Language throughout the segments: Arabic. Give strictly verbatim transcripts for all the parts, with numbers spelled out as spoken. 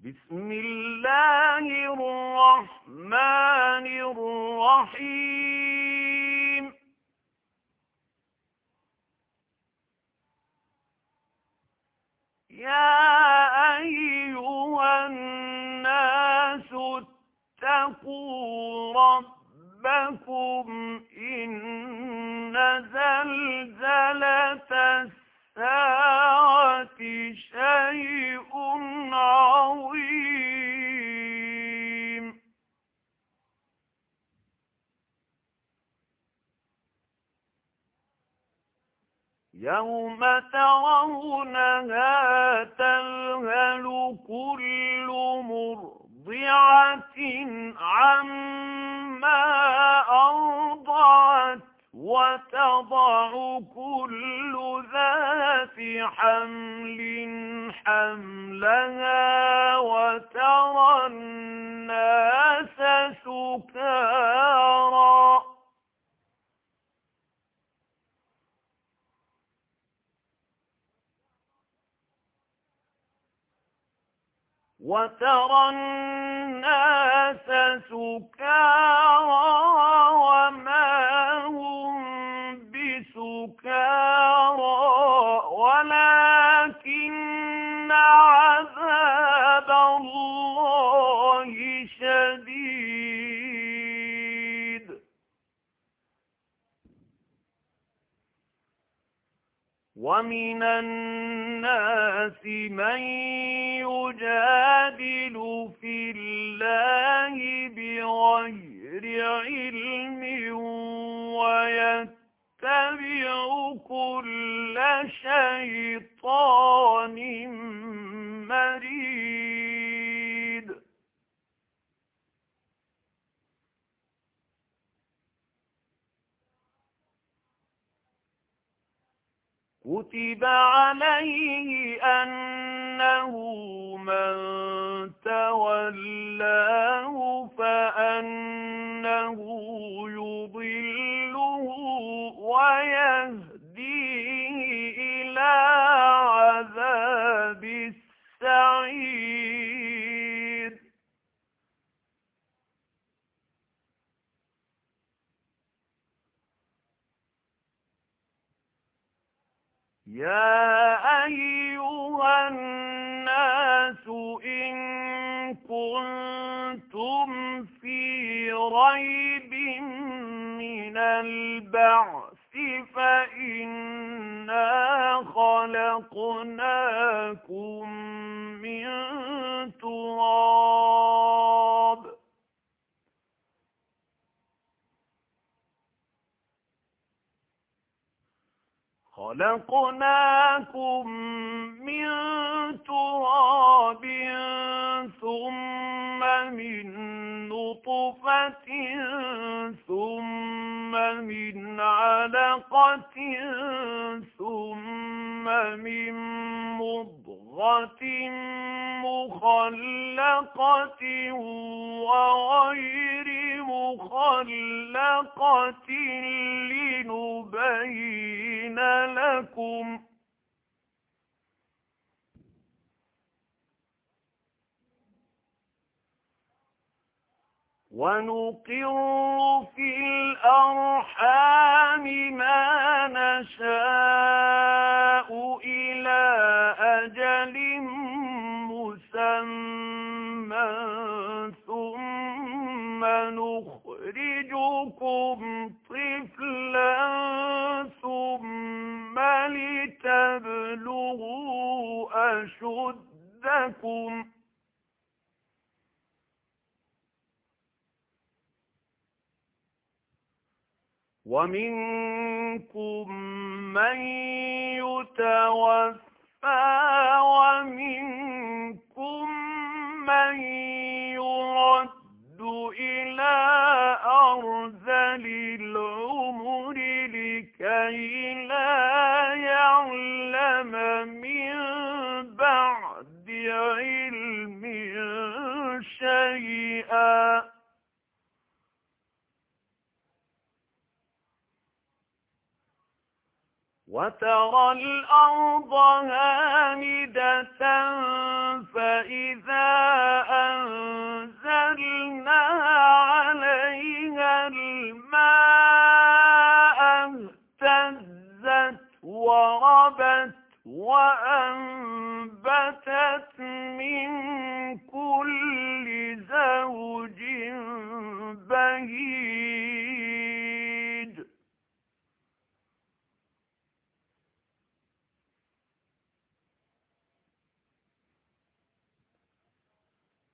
بسم الله الرحمن الرحيم يا أيها الناس اتقوا ربكم إن زلزلة الساعة شيء عظيم يوم ترونها تذهل كل مرضعة عما أرضعت وتضع كل ذات حمل حملها وترى الناس سكارى وترى الناس سكارى وما هم بسكارى ولكن عذاب الله شديد ومن الناس من يجادل في الله بغير علم ويتبع كل شيطان مريد كتب عليه أنه من تولاه فأنه يضله ويهديه إلى عذاب السعير يا أيها الناس إن كنتم في ريب من البعث فإنا خلقناكم من تراب خلقناكم من تراب ثم من نطفة ثم من علقة ثم من مضغة مخلقة وغير مخلقة لنبين لكم ونقر في الأرحام ما نشاء إلى أجل مسمى ثم نخرجكم طفلا ثم لتبلغوا أشدكم ومنكم من يتوفى ومنكم من يرد إلى أرذل العمر لكي لا يعلم من بعد علم شيئا وترى الأرض هامدة فإذا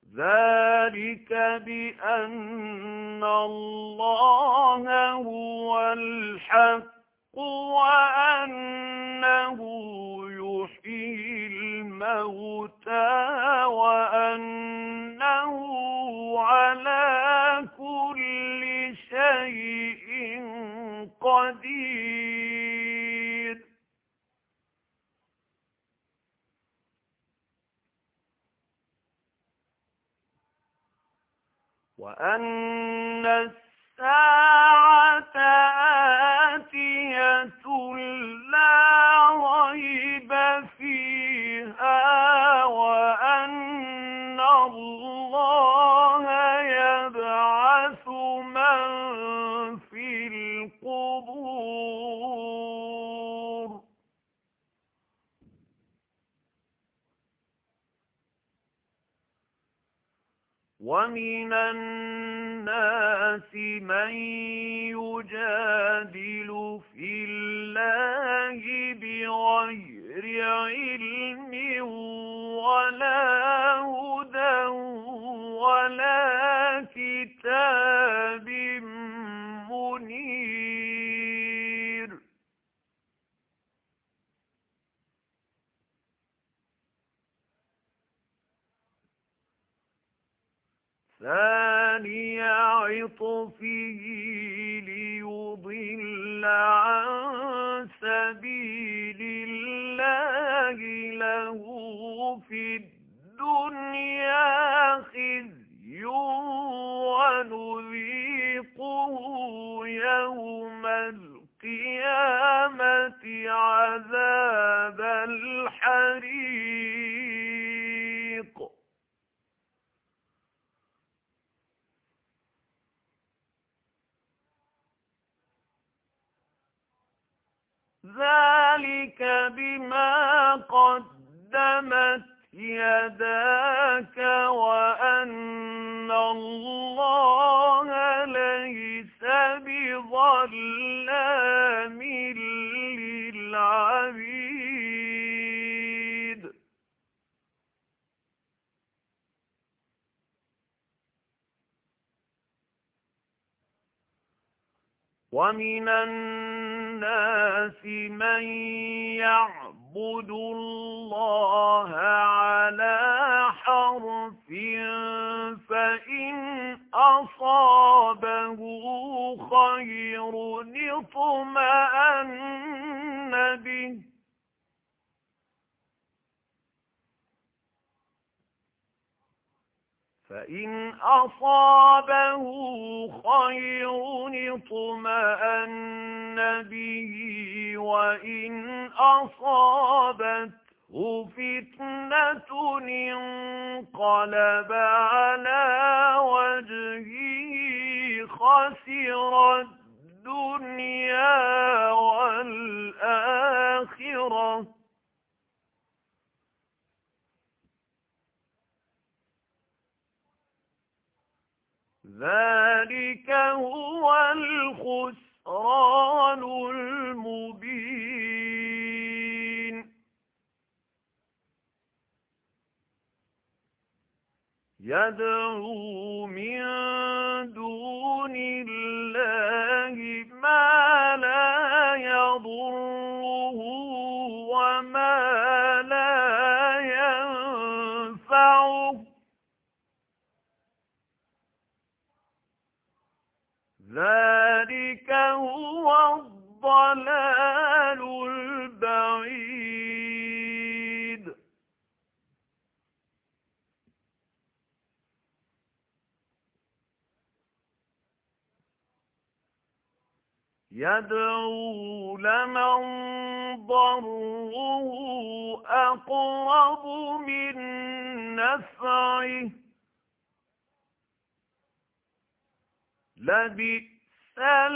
ذلك بأن الله هو الحق وأنه يحيي الموتى وأنه على كل شيء قدير. وأن الساعة آتية لا ريب فيها وأن الله يبعث من في القبور. ومن الناس من يجادل في الله بغير علم ولا هدى ولا كتاب منير. ثاني عطفه ليضل عن سبيل الله له في الدنيا خزي ونذيقه يوم القيامة عذاب الحريق. ذلك بما قدمت يداك وأن الله ليس بظلام للعبيد. ومن الناس من يعبد الله على حرف فإن أصابه خير اطمأن به فإن أصابه خير اطمأن به وإن أصابته فتنة انقلب على وجهه خسر الدنيا والآخرة. ذلك هو الخسران المبين. يدعو من دون الله ما لا يضره وما لا ينفعه. ذلك هو الضلال البعيد. يدعو لمن ضره أقرب من نفعه لبئس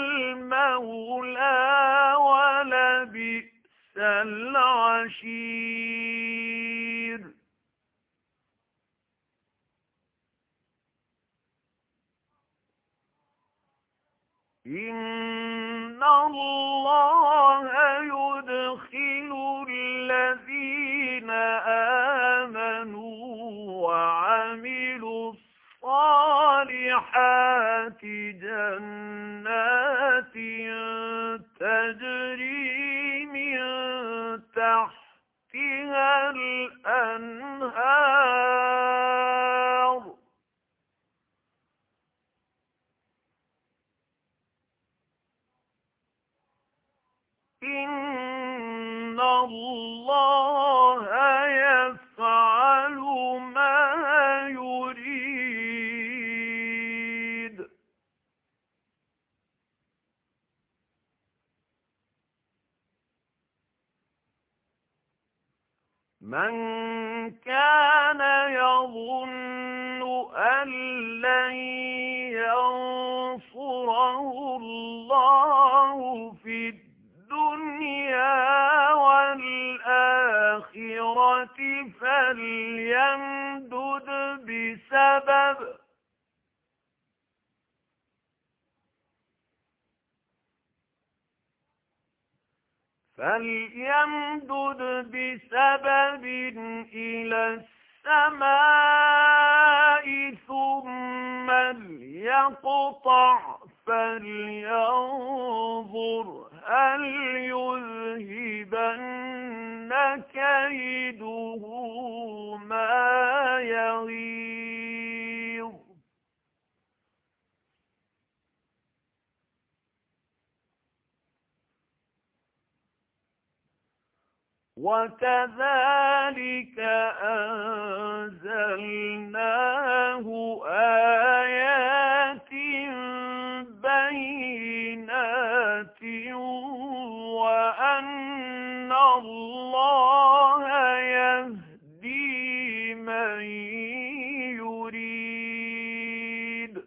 المولى ولبئس العشير. إن الله يدخل الذين آمنوا وعملوا الصالحات جنات تجري من تحتها الأنهار إن الله يفعل ما يريد. من كان يظن أن لن ينصره الله في الدنيا والآخرة فليمدد بسبب فليمدد بسبب إلى السماء ثم ليقطع فلينظر هل يذهبن كيده ما يغيظ. وكذلك أنزلناه آيات بينات وأن الله يهدي من يريد.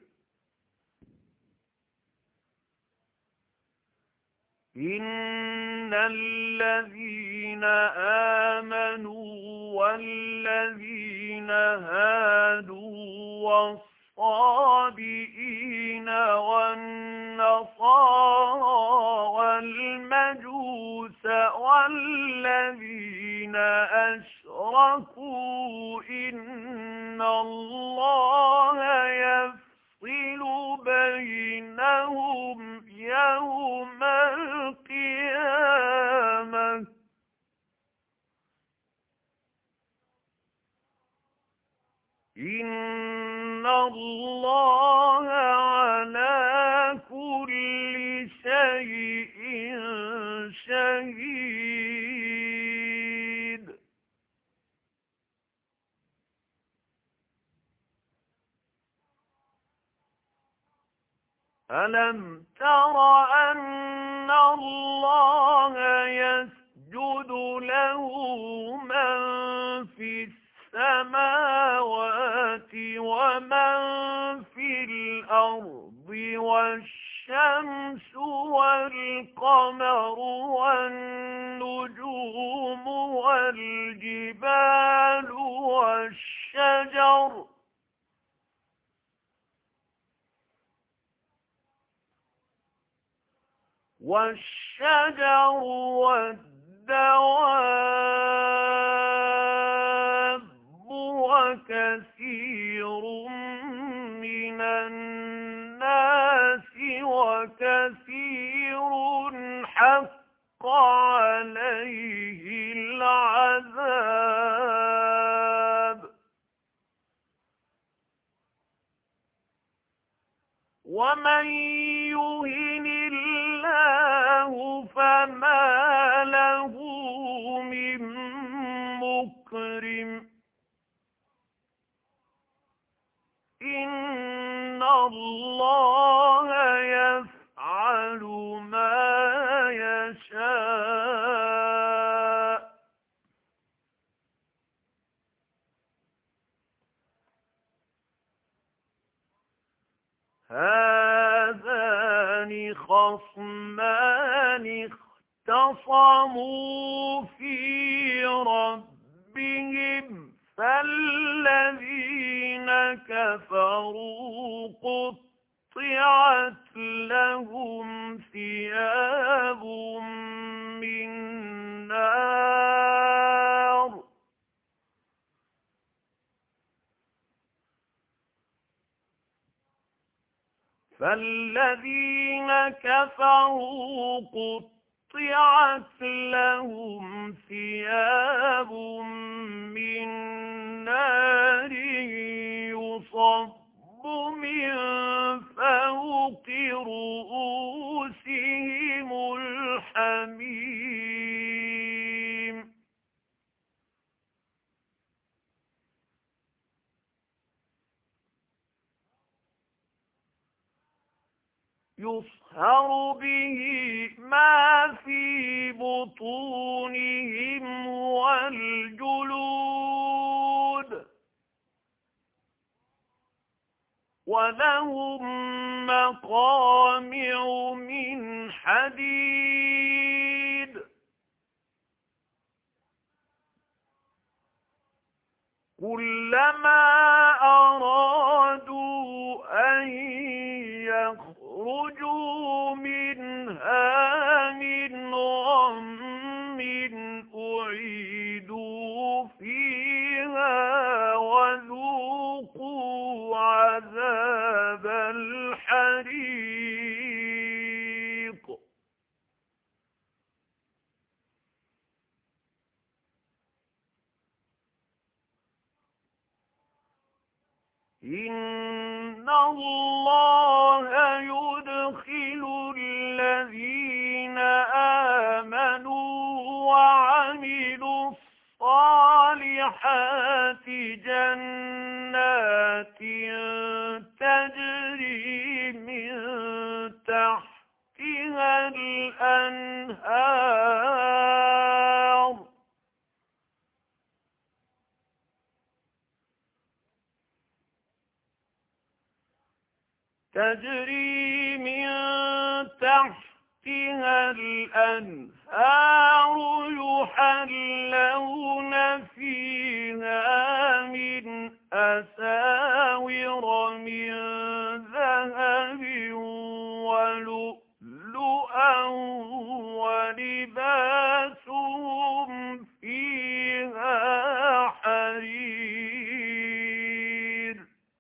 إن الذين آمنوا والذين هادوا والصابئين والنصارى والمجوس والذين أشركوا إن الله يفصل بينهم يوم القيامة إن الله على كل شيء شهيد. ألم تر أن الله يسجد له من في السماوات ومن في الأرض والشمس والقمر والنجوم والجبال والشجر والشجر والدواب وكثير من الناس وكثير حق عليه العذاب. ومن يهن الله فما له من مكرم إن الله يفعل ما يشاء. هذان خصمان اختصموا في ربهم فالذين كفروا قطعت لهم ثياب من نار فالذين كفروا قطعت لهم ثياب من نار يصب من فوق رؤوسهم الحميم يصهر به ما في بطونهم والجلود ولهم مقامع من حديد كلما أرادوا أن يخرجوا منها من غم أعيدوا فيها وذوقوا عذاب الحريق إن الله يدخل الذين آمنوا وعملوا الصالحات جنات تجري من تحتها الأنهار تجري من تحتها الأنهار يحلون فيها من أساور من ذهب ولؤلؤا ولباسهم فيها حرير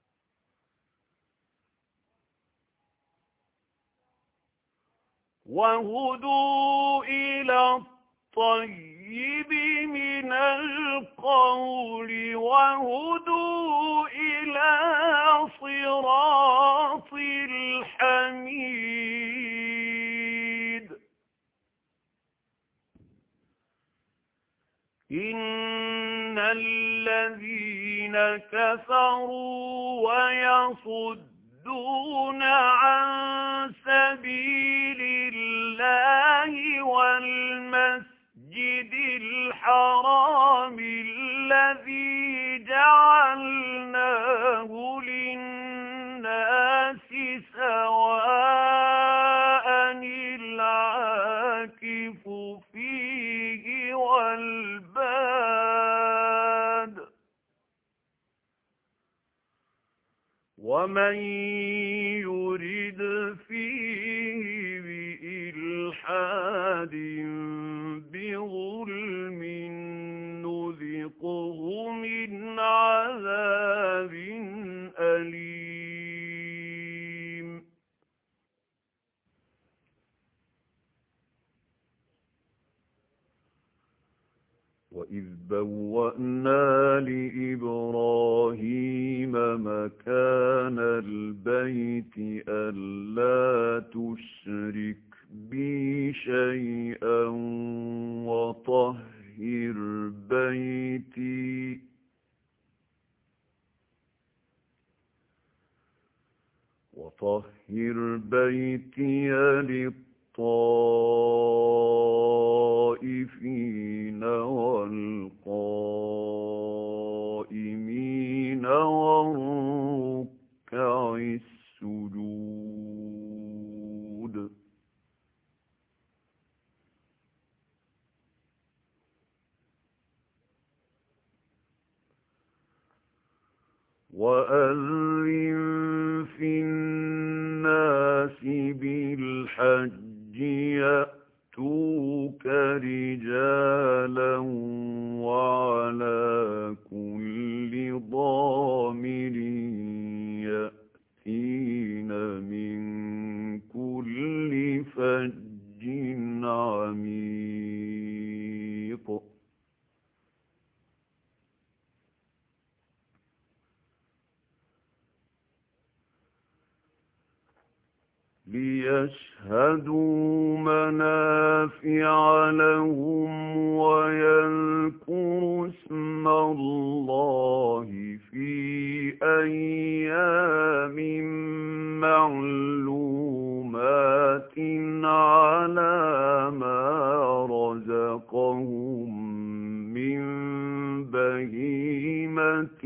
وهدوا إلى الطيب من القول وهدوا إلى صراط الحميد إن الذين كفروا ويصدون عن سبيل الله والمسجد الحرام الذي جعلناه للناس سواء العاكف فيه والباد ومن يرد فيه بإلحاد بظلم نذقه من عذاب أليم وإذ بوأنا لإبراهيم مكان البيت ألا تشرك بي شيئا وطهر بيتي وطهر بيتي للطائفين والقائمين والركع السجود وأذن في الناس بالحج يأتوك رجالا وعلى كل ضامر يأتين من ليشهدوا منافع لهم ويذكروا اسم الله في أيام معلومات على ما رزقهم من بهيمة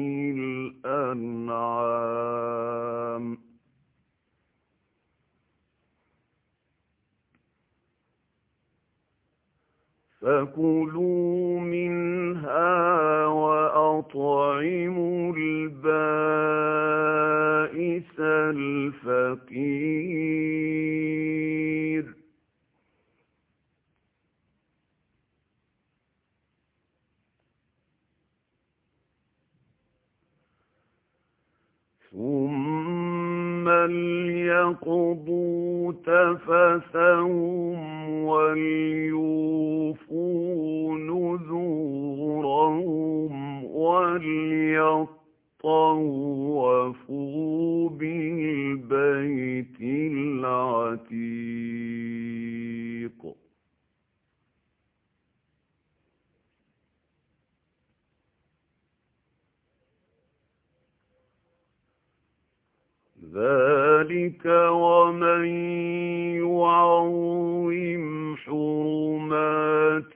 الأنعام. فكلوا منها وأطعموا البائس الفقير. ثم ليقضوا تفثهم وليوفوا نذورهم وليطوفوا بالبيت العتيق. ذلك ومن يعظم حرمات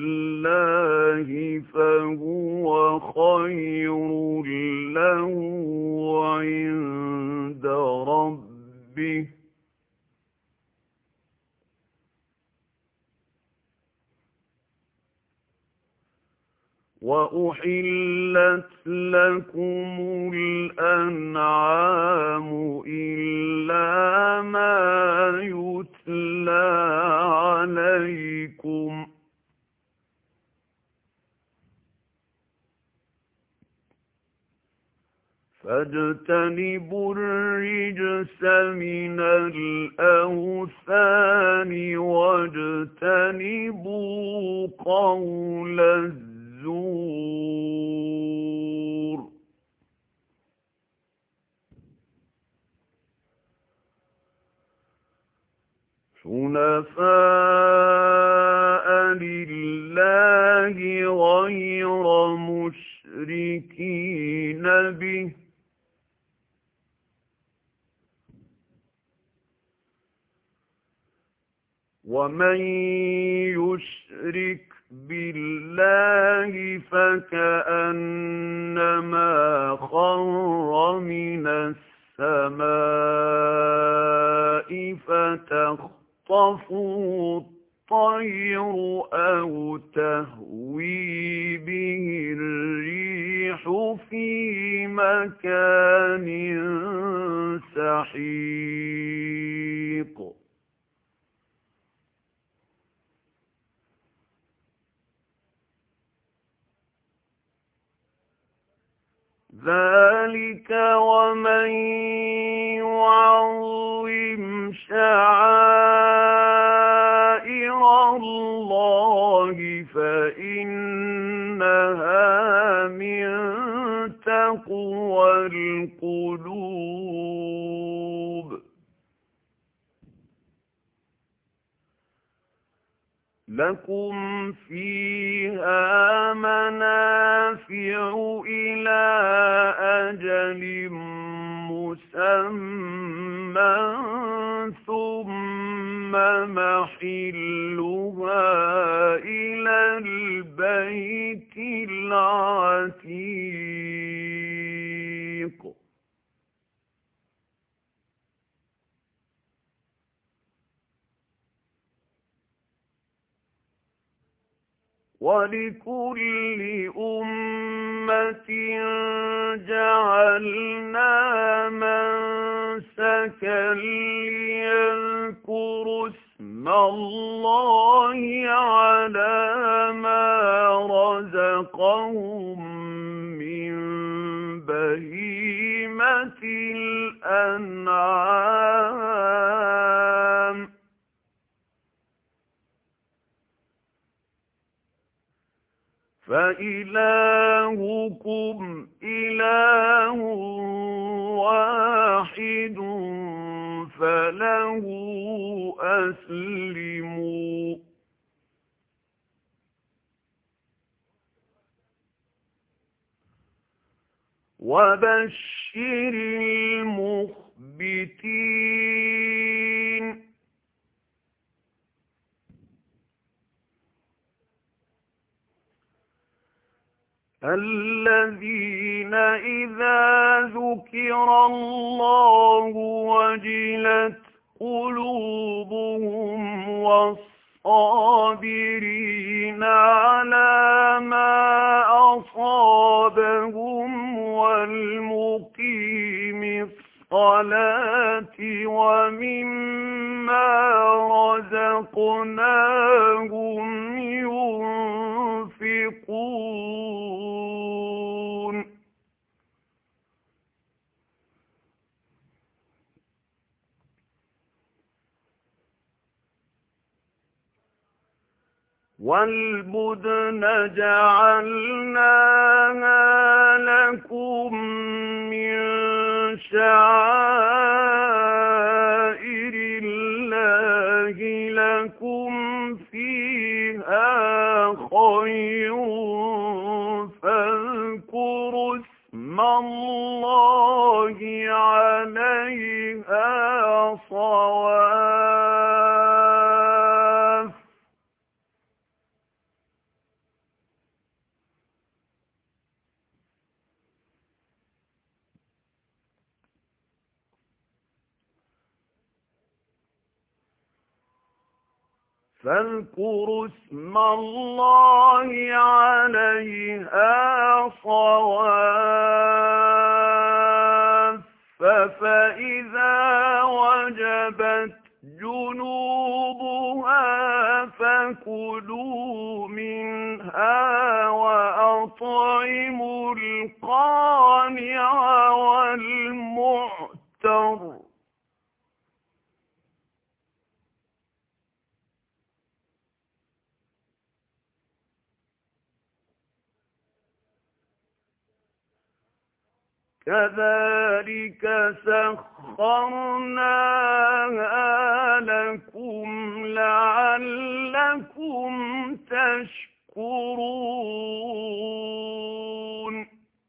الله فهو خير له عند ربه وأحلت لكم الأنعام إلا ما يتلى عليكم فاجتنبوا الرجس من الأوثان واجتنبوا قول الزور. حنفاء لله غير مشركين به ومن يشرك بالله فكأنما خر من السماء فتخطفه الطير أو تهوي به الريح في مكان سحيق. ذلك ومن يعظم شعائر الله فإنها من تقوى القلوب. لكم فيها منافع إلى أجل مسمى ثم محلها إلى البيت العتيق. ولكل أمة جعلنا منسكا ليذكروا اسم الله على ما رزقهم من بهيمة الأنعام. فإلهكم إله واحد فله وبشر المخبتين الذين إذا ذكر الله وجلت قلوبهم والصابرين على ما أصابهم والمقيم الصلاة ومما رزقناهم ينفقون والبدن جعلناها لكم من شعائر الله لكم فيها خير فاذكروا اسم الله عليها صواف فاذكروا اسم الله عليها صواف فإذا وجبت جنوبها فكلوا منها وأطعموا القانع والمعتر كذلك سخرناها لكم لعلكم تشكرون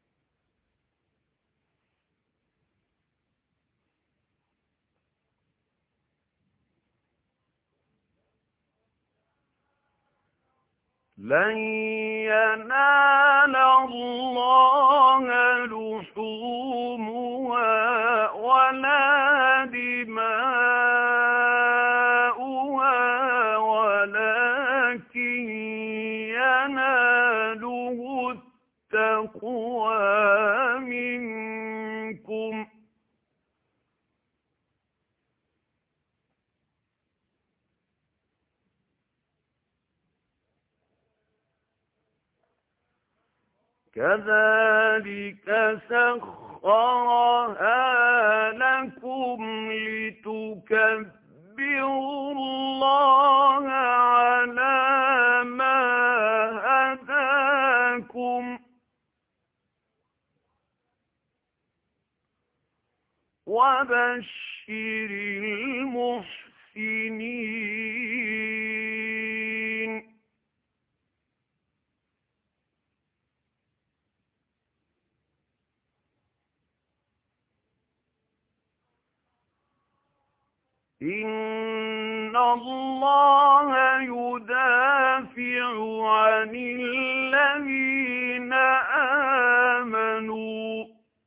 لن ينال الله لحومها ولا دماؤها ولكن يناله التقوى منكم كذلك سخرها لكم لتكبروا الله على ما هداكم وبشر المحسنين إن الله يدافع عن الذين آمنوا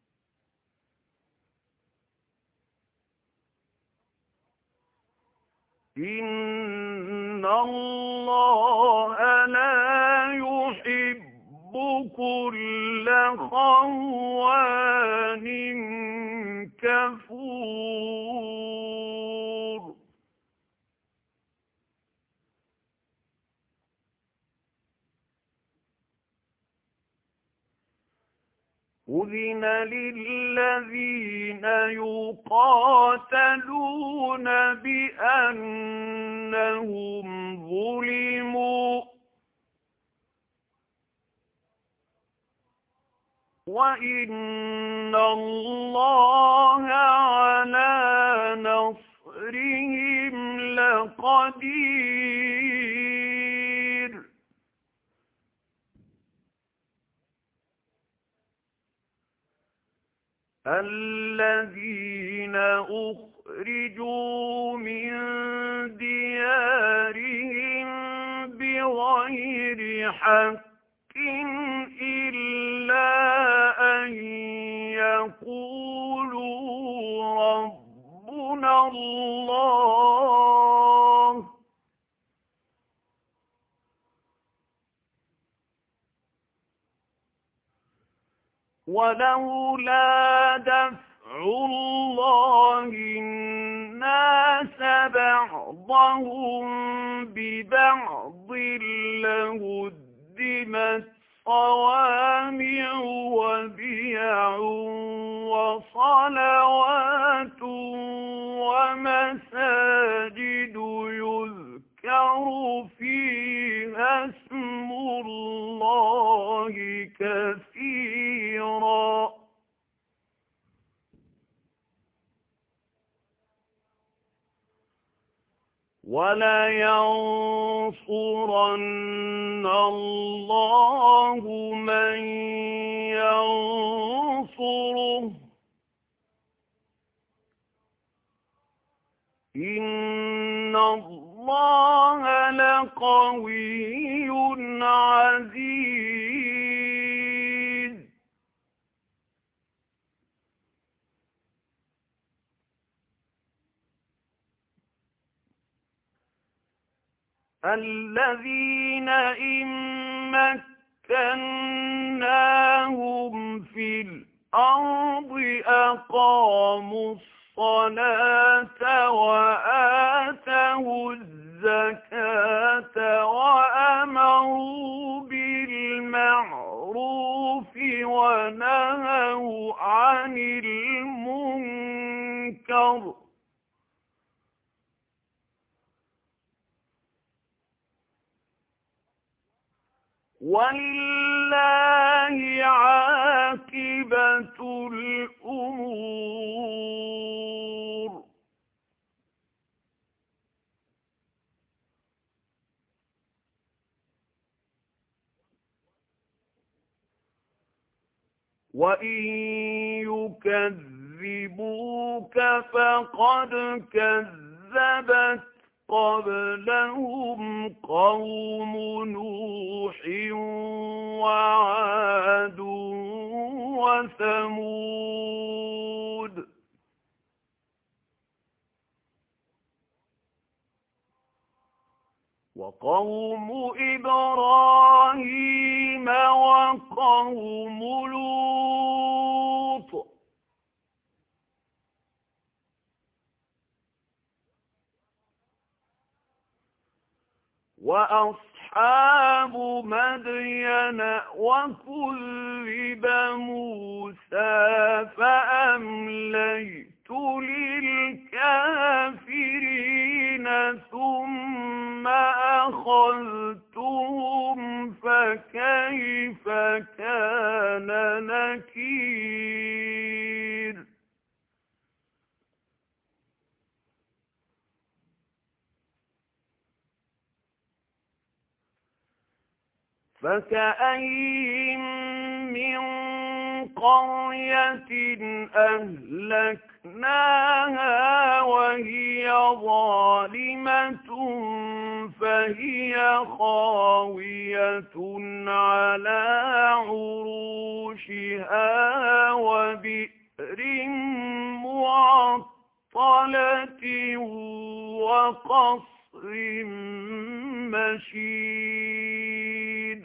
إن الله لا يحب كل خوان كفور أذن للذين يقاتلون بأنهم ظلموا وإن الله على نصرهم لقدير الذين أخرجوا من ديارهم بغير حق إلا أن يقولوا ربنا الله ولولا دفع الله الناس بعضهم ببعض لهدمت صوامع وبيع وصلوات ومساجد يذكر فيها اسم الله كثيرا وَلَيَنصُرَنَّ اللَّهُ مَن يَنصُرُهُ ۗ إِنَّ اللَّهَ لَقَوِيٌّ عَزِيزٌ. الذين إن مكناهم في الأرض أقاموا الصلاة وآتوا الزكاة وأمروا بالمعروف ونهوا عن المنكر وَلِلَّهِ عَاقِبَةُ الْأُمُورِ. وَإِن يُكَذِّبُوكَ فَقَدْ كَذَّبَتْ قَبْلَهُمْ قَوْمُ نُوحٍ وَعَادٌ وَثَمُودُ وَقَوْمُ إِبْرَاهِيمَ وَقَوْمُ لُوطٍ وَأَصْحَابُ مَدْيَنَ وَكُذِّبَ مُوسَىٰ فَأَمْلَيْتُ لِلْكَافِرِينَ ثُمَّ أَخَذْتُهُمْ فَكَيْفَ كَانَ نَكِيرِ. فَكَأَيِّن مِّن قَرْيَةٍ أَهْلَكْنَاهَا وَهِيَ ظَالِمَةٌ فَهِيَ خَاوِيَةٌ عَلَىٰ عُرُوشِهَا وَبِئْرٍ مُّعَطَّلَةٍ وَقَصْرٍ مَّشِيدٍ.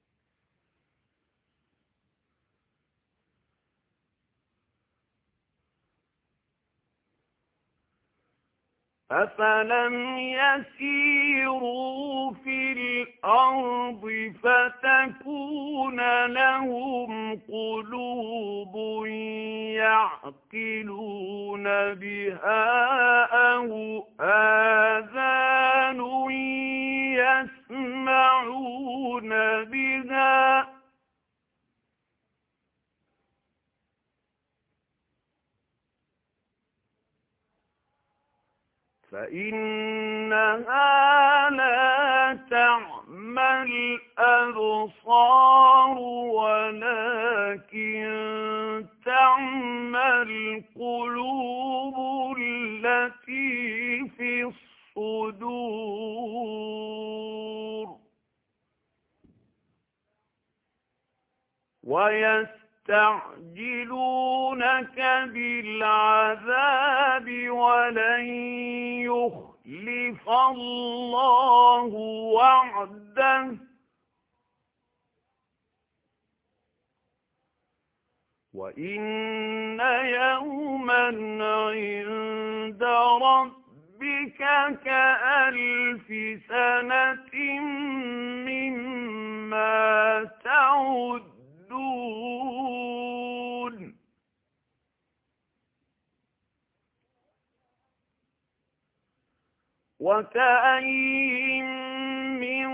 أَفَلَمْ يَسِيرُوا فِي الْأَرْضِ فَتَكُونَ لَهُمْ قُلُوبٌ يَعْقِلُونَ بِهَا أَوْ آذَانٌ يَسْمَعُونَ بِهَا ۖ فإنها لا تعمى الأبصار ولكن تعمى القلوب التي في الصدور ويستعجلونك بالعذاب ولن يخلف الله وعده وإن يوما عند ربك كألف سنة مما تعدون وكأين من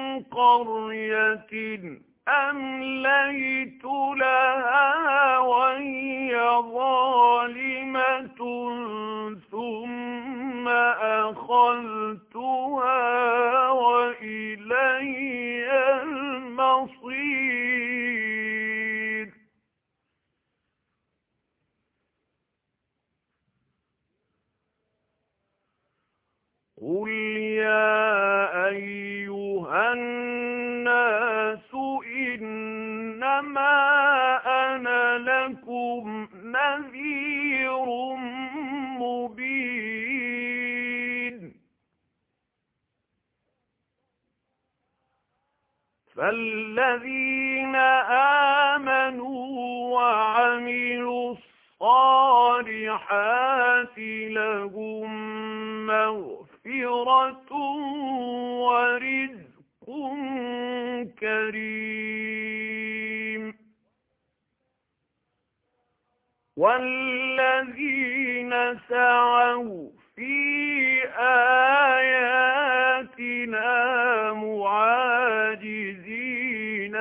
قرية أمليت لها وهي ظالمة ثم أخذتها وإلي المصير قل يا أيها الناس إنما أنا لكم نذير مبين فالذين آمنوا وعملوا الصالحات لهم مغفرة ورزق كريم والذين سعوا في آياتنا معاجزين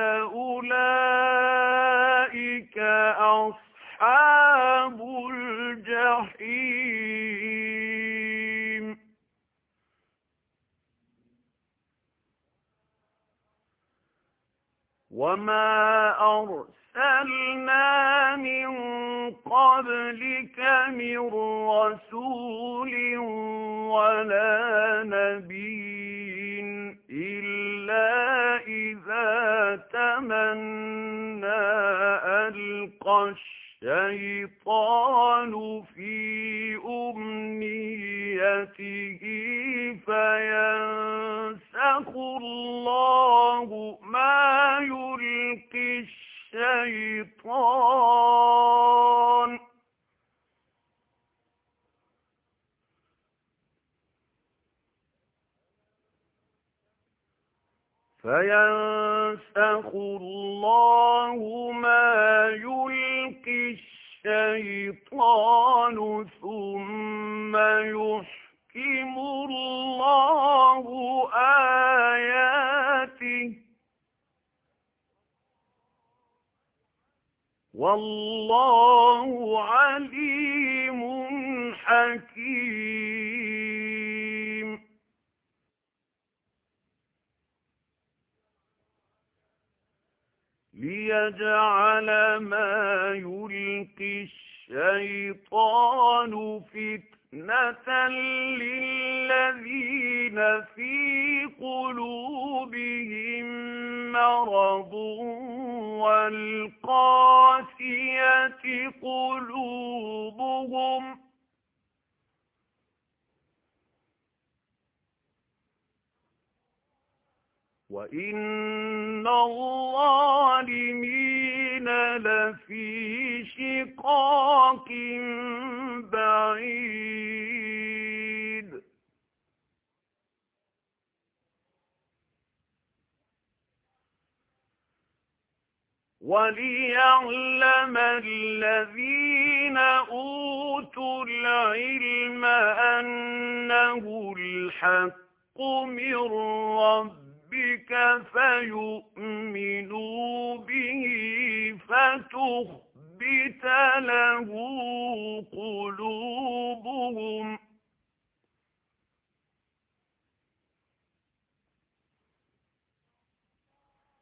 أولئك أصحاب الجحيم وما أرسلنا من قبلك من رسول ولا نبي إلا إذا تمنى ألقى الشيطان في أمنيته فينسخ الله ما يلقي الشيطان فينسخ الله ما يلقي الشيطان ثم يحكم الله آياته والله عليم حكيم ليجعل ما يلقي الشيطان فتنة للذين في قلوبهم مرض والقاسية قلوبهم وإن الظالمين لفي شقاق بعيد وليعلم الذين أوتوا العلم أنه الحق من ربهم بك فيؤمنوا به فتخبت له قلوبهم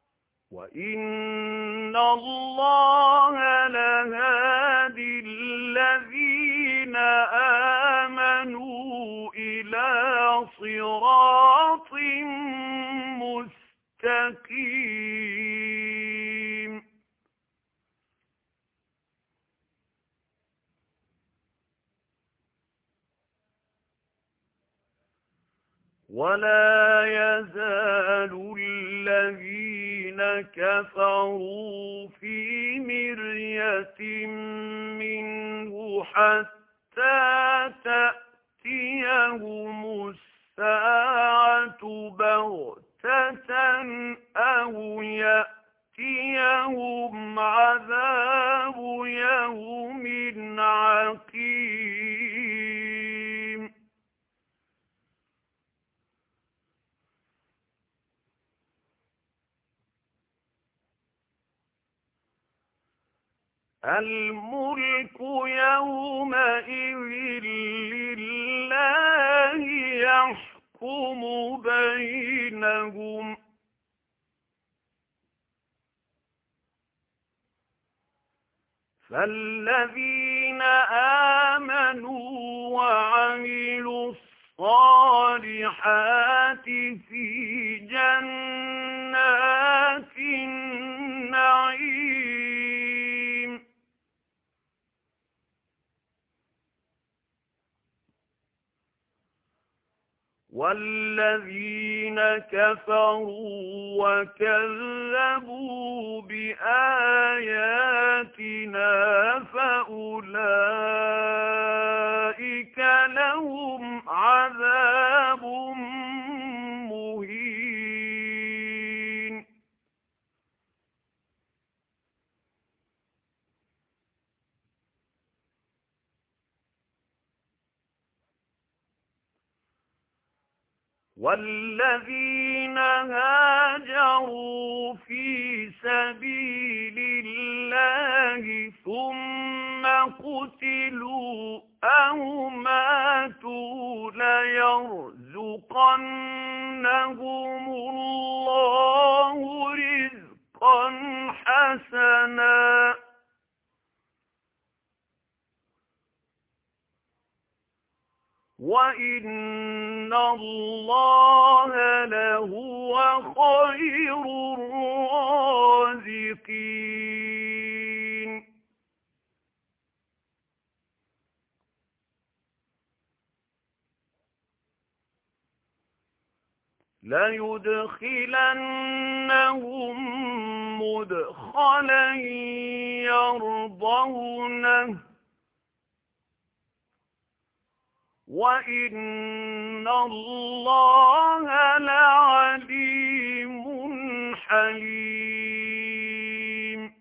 وإن الله لهادي الذين آمنوا إلى صراط مستقيم ولا يزال الذين كفروا في مرية منه حتى تأتيهم الساعة بغتة أو يأتيهم عذاب يوم عقيم الملك يومئذ لله يحكم بينهم فالذين آمنوا وعملوا الصالحات في جنات النعيم والذين كفروا وكذبوا بآياتنا فأولئك لهم عذاب مهين والذين هاجروا في سبيل الله ثم قتلوا أو ماتوا ليرزقنهم الله رزقا حسنا وَإِنَّ اللَّهَ لَهُوَ خَيْرُ الرَّازِقِينَ لَيُدْخِلَنَّهُم مُّدْخَلًا يَرْضَوْنَهُ وَإِنَّ اللَّهَ لَعَلِيمٌ حَلِيمٌ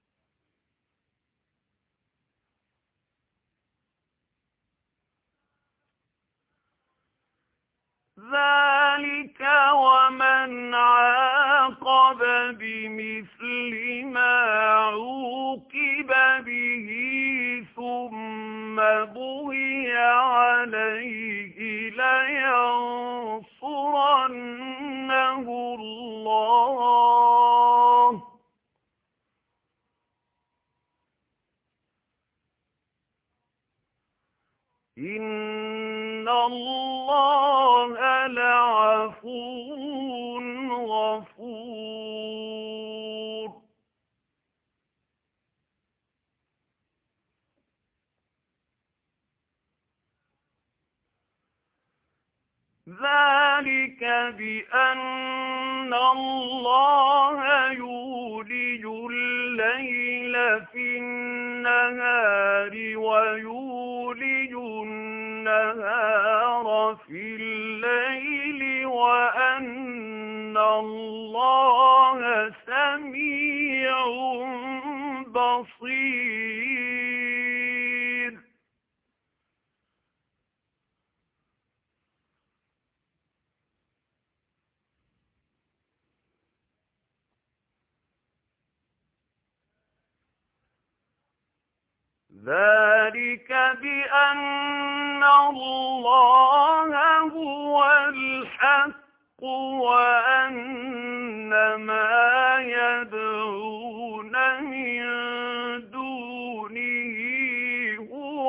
ذَلِكَ وَمَنْ عَاقَبَ بِمِثْلِ مَا عُوقِبَ بِهِ ثُمَّ بُغِيَ عَلَيْهِ لَيَنصُرَنَّهُ اللَّهُ إِنَّ اللَّهَ لَعَفُوٌّ غَفُورٌ ذَلِكَ بِأَنَّ اللَّهَ يُولِجُ اللَّيْلَ فِي النَّهَارِ وَيُولِجُ النَّهَارَ فِي اللَّيْلِ وَأَنَّ اللَّهَ سَمِيعٌ بَصِيرٌ ذَلِكَ بِأَنَّ اللَّهَ هُوَ الْحَقُّ وَأَنَّ مَا يَدْعُونَ مِن دُونِهِ هُوَ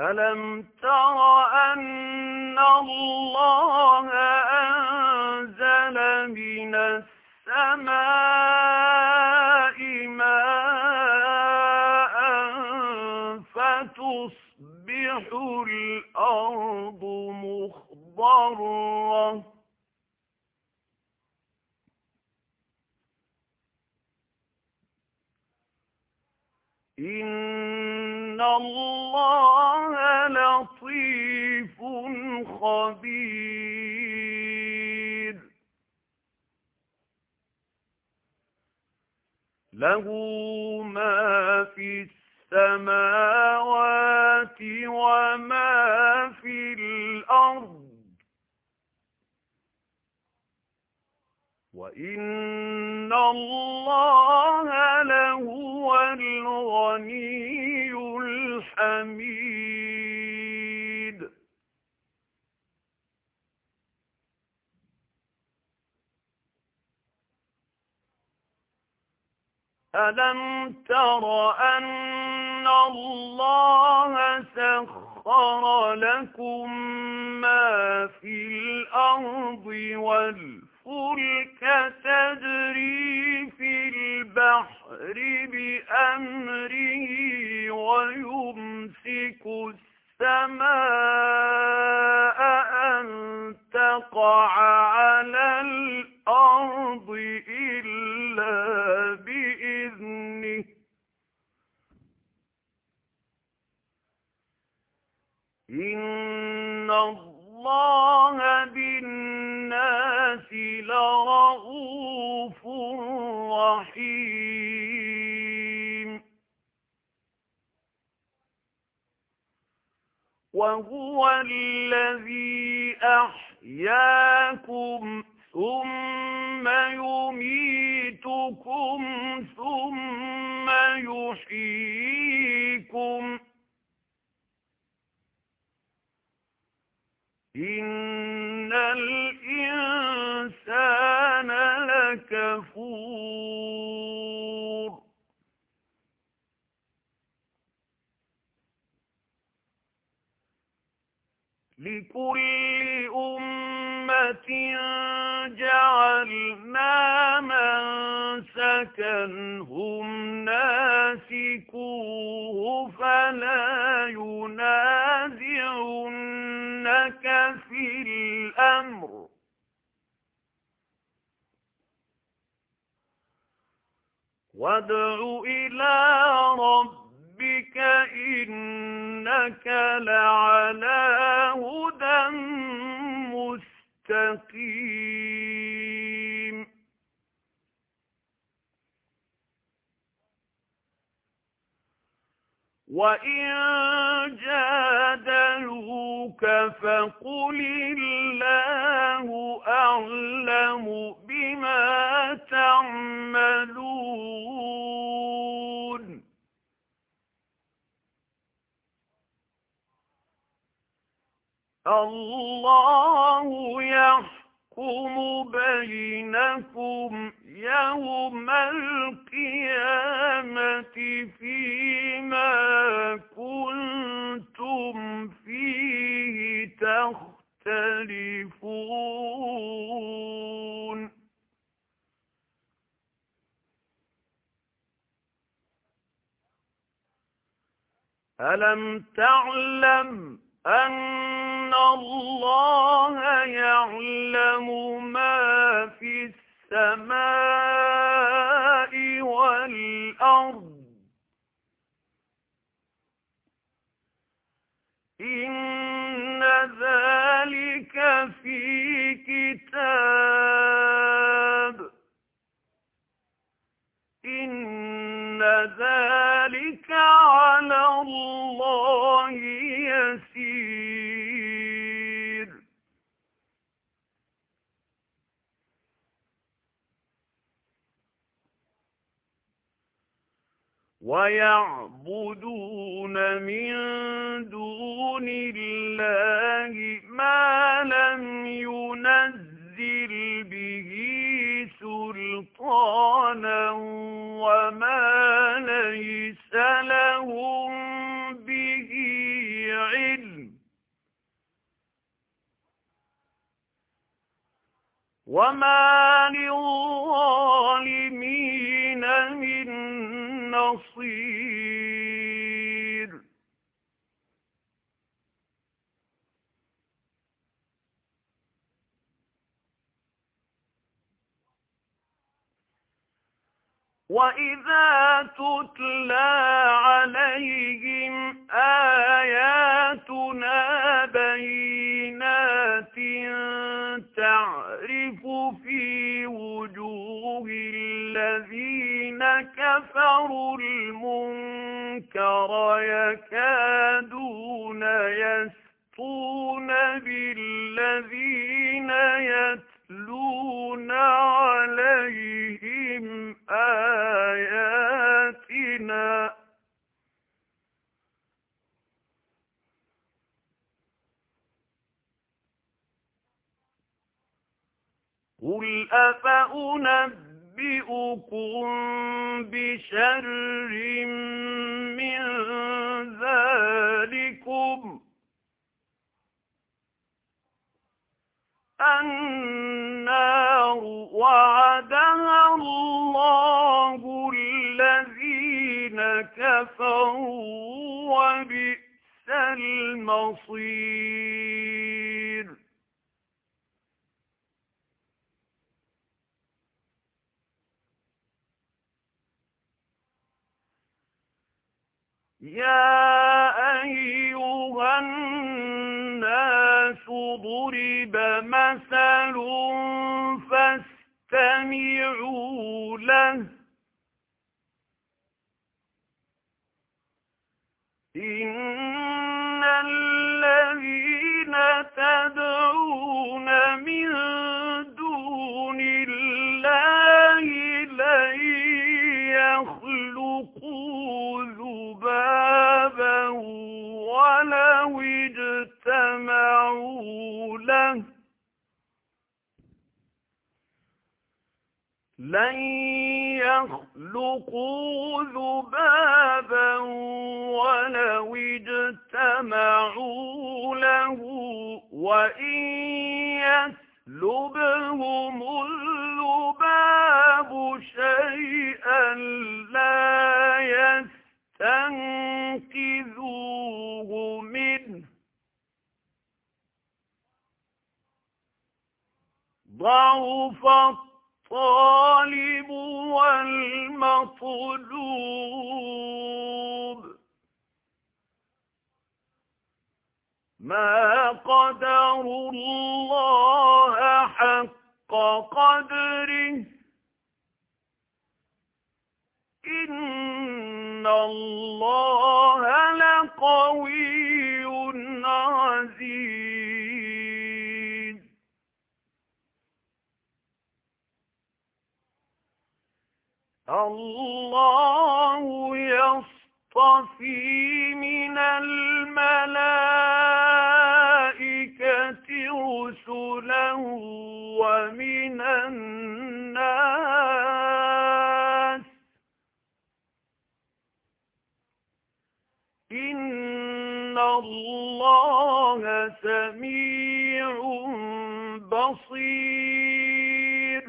ألم تر أن الله أنزل من السماء ماء فتصبح الأرض مخضرة إن الله لطيف خبير له ما في السماوات وما في الأرض وإن الله لهو الغني الحميد ألم تر أن الله سخر لكم ما في الأرض والفلك تجري في البحر بأمره ويمسك السماء أن تقع على الأرض إلا بإذنه إن الله بالناس لرءوف رحيم وهو الذي أحياكم ثم يميتكم ثم يحييكم إن الإنسان لكفور لكل أمة جعلنا منسكا هم ناسكوه فلا ينازعنك في الأمر وادع إلى ربك إنك لعلى هدى مستقيم وإن جادلوك فقل الله أعلم بما تعملون الله يحكم بينكم يوم القيامة فيما كنتم فيه تختلفون ألم تعلم أن الله يعلم ما في السماء والأرض إن ذلك في كتاب إن ذلك على الله يسير ويعبدون من دون الله ما لم ينزل به سلطانا وما ليس لهم به علم وما للظالمين من نصير. وَإِذَا تُتْلَى عَلَيْهِمْ آيَاتُنَا بَيِّنَاتٍ تَعْرِفُ فِي وُجُوهِ الَّذِينَ كَفَرُوا الْمُنكَرَ يَكَادُونَ يَسْطُونَ بِالَّذِينَ يَتْلُونَ عَلَيْهِمْ آيَاتِنَا. قُلْ أَفَأُنَبِّئُكُم بِشَرٍّ مِّن ذَلِكُمْ النَّارُ وَعَدَهَا اللَّهُ الَّذِينَ كَفَرُوا وَبِئْسَ الْمَصِيرُ. يَا أَيُّهَا النَّاسُ ضُرِبَ مَثَلٌ فَاسْتَمِعُوا لَهُ. إِنَّ الَّذِينَ تَدْعُونَ مِن دُونِ اللَّهِ لَن يَخْلُقُوا ذُبَابًا وَلَوِ اجْتَمَعُوا لَهُ لَن يَخْلُقُوا ذُبَابًا وَلَوِ اجْتَمَعُوا لَهُ وَإِن يَسْلُبْهُمُ الذُّبَابُ شَيْئًا لَّا يَسْتَنقِذُوهُ مِنْهُ. ضَعُفَ الطَّالِبُ وَالْمَطْلُوبُ. مَا قَدَرُوا اللَّهَ حَقَّ قَدْرِهِ. إِنَّ اللَّهَ لَقَوِيٌّ عَزِيزٌ. اللَّهُ يَصْطَفِي مِنَ الْمَلَائِكَةِ رُسُلًا وَمِنَ النَّاسِ. إِنَّ اللَّهَ سَمِيعٌ بَصِيرٌ.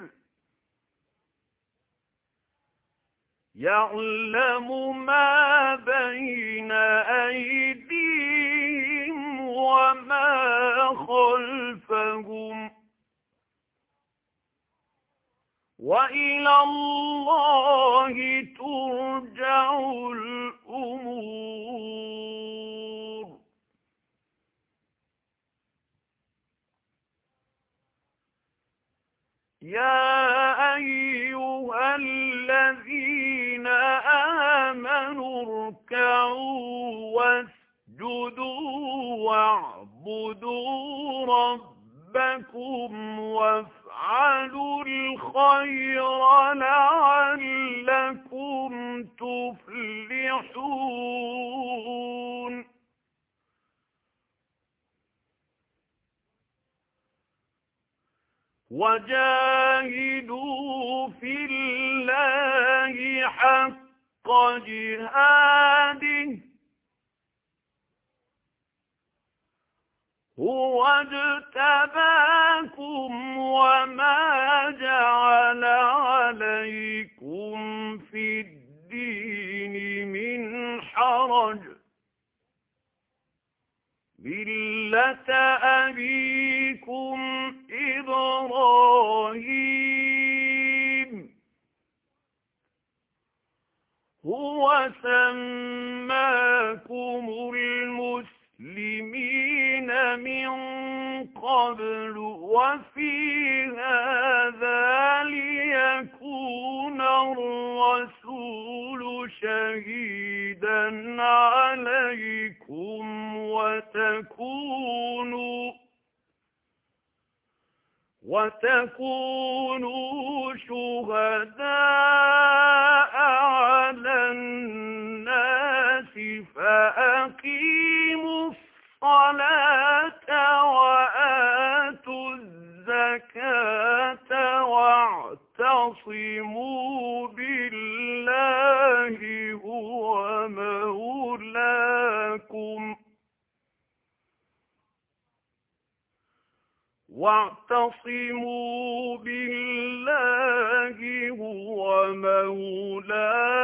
يَعْلَمُ مَا بَيْنَ أَيْدِيهِمْ وَمَا خَلْفَهُمْ وَإِلَى اللَّهِ تُرْجَعُ الْأُمُورُ. يَا أَيُّهَا الَّذِينَ آمَنُوا ارْكَعُوا وَاسْجُدُوا وَاعْبُدُوا رَبَّكُمْ وَافْعَلُوا الْخَيْرَ لَعَلَّكُمْ تُفْلِحُونَ. وَجَاهِدُوا فِي اللَّهِ حَقَّ جِهَادِهِ هُوَ اجْتَبَاكُمْ وَمَا جَعَلَ عَلَيْكُمْ فِي الدِّينِ مِنْ حَرَجٍ ۚ مِلَّةَ أَبِيكُمْ إِبْرَاهِيمَ هُوَ سَمَّاكُمُ الْمُسْلِمِينَ مِنْ قَبْلُ وَفِي هَذَا لِيَكُونَ الرَّسُولُ شَهِيدًا عَلَيْكُمْ وَتَكُونُوا وَتَكُونُوا شُهَدَاءَ عَلَى النَّاسِ فَأَقِيمُوا الصَّلَاةَ وَآتُوا الزَّكَاةَ وَاعْتَصِمُوا بِاللَّهِ هُوَ مَوْلَاكُمْ واعتصموا بالله هو مولاكم